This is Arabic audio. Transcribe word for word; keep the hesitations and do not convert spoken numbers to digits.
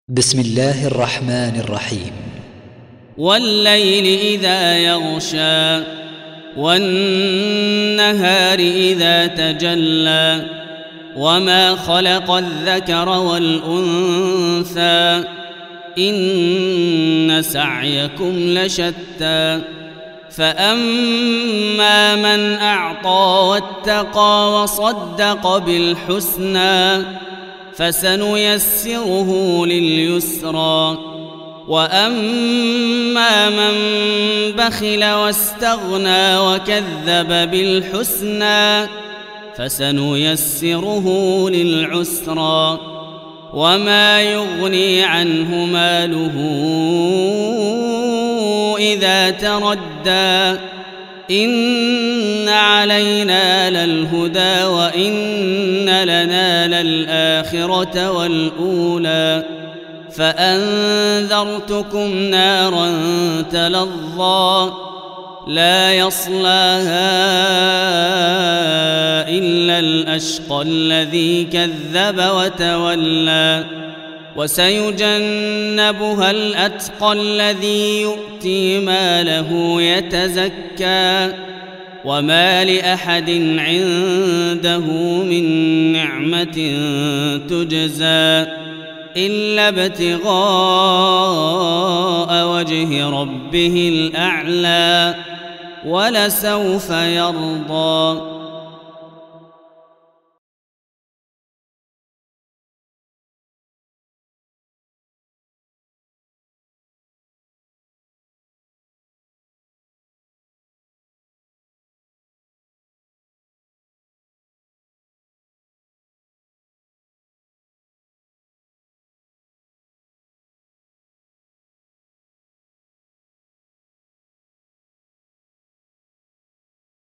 بسم الله الرحمن الرحيم. والليل إذا يغشى والنهار إذا تجلى وما خلق الذكر والأنثى إن سعيكم لشتى فأما من أعطى واتقى وصدق بالحسنى فسنيسره لليسرى وأما من بخل واستغنى وكذب بالحسنى فسنيسره للعسرى وما يغني عنه ماله إذا تردى إن علينا للهدى وإن لنا للآخرة والأولى فأنذرتكم نارا تلظى لا يصلاها إلا الأشقى الذي كذب وتولى وسيجنبها الأتقى الذي يؤتي ماله يتزكى وما لأحد عنده من نعمة تجزى إلا ابتغاء وجه ربه الأعلى ولسوف يرضى.